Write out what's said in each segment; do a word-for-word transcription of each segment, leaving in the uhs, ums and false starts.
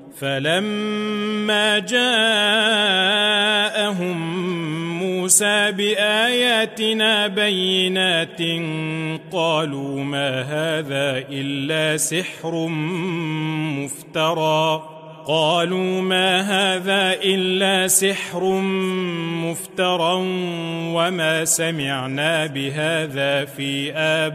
فلما جاءهم موسى بآياتنا بينات قالوا ما هذا إلا سحر مفترى قالوا ما هذا إلا سحر مفترى وما سمعنا بهذا في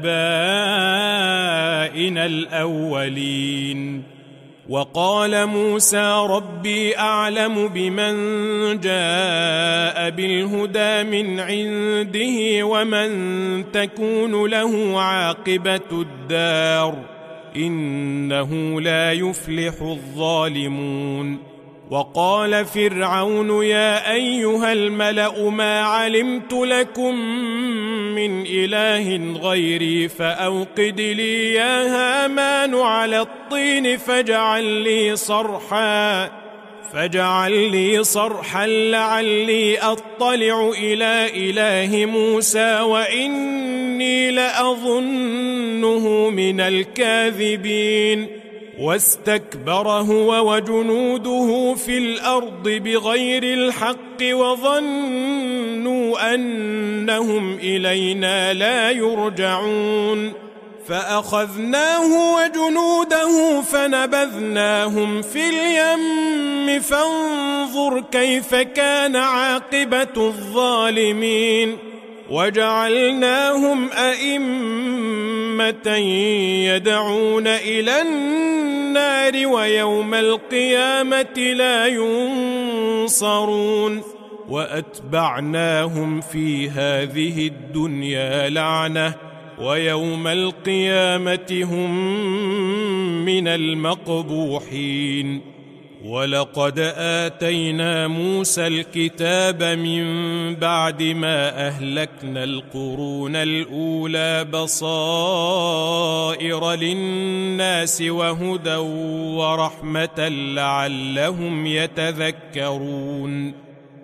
آبائنا الأولين. وقال موسى ربي أعلم بمن جاء بالهدى من عنده ومن تكون له عاقبة الدار إنه لا يفلح الظالمون. وقال فرعون يا أيها الملأ ما علمت لكم من إله غيري فأوقد لي يا هامان على الطين فاجعل لي صرحا فاجعل لي صرحا لعلي أطلع إلى إله موسى وإني لأظنه من الكاذبين. واستكبر هو وجنوده في الأرض بغير الحق وظنوا أنهم إلينا لا يرجعون فأخذناه وجنوده فنبذناهم في اليم فانظر كيف كان عاقبة الظالمين. وجعلناهم أئمة يدعون إلى النار ويوم القيامة لا ينصرون. وأتبعناهم في هذه الدنيا لعنة ويوم القيامة هم من المقبوحين. ولقد آتينا موسى الكتاب من بعد ما أهلكنا القرون الأولى بصائر للناس وهدى ورحمة لعلهم يتذكرون.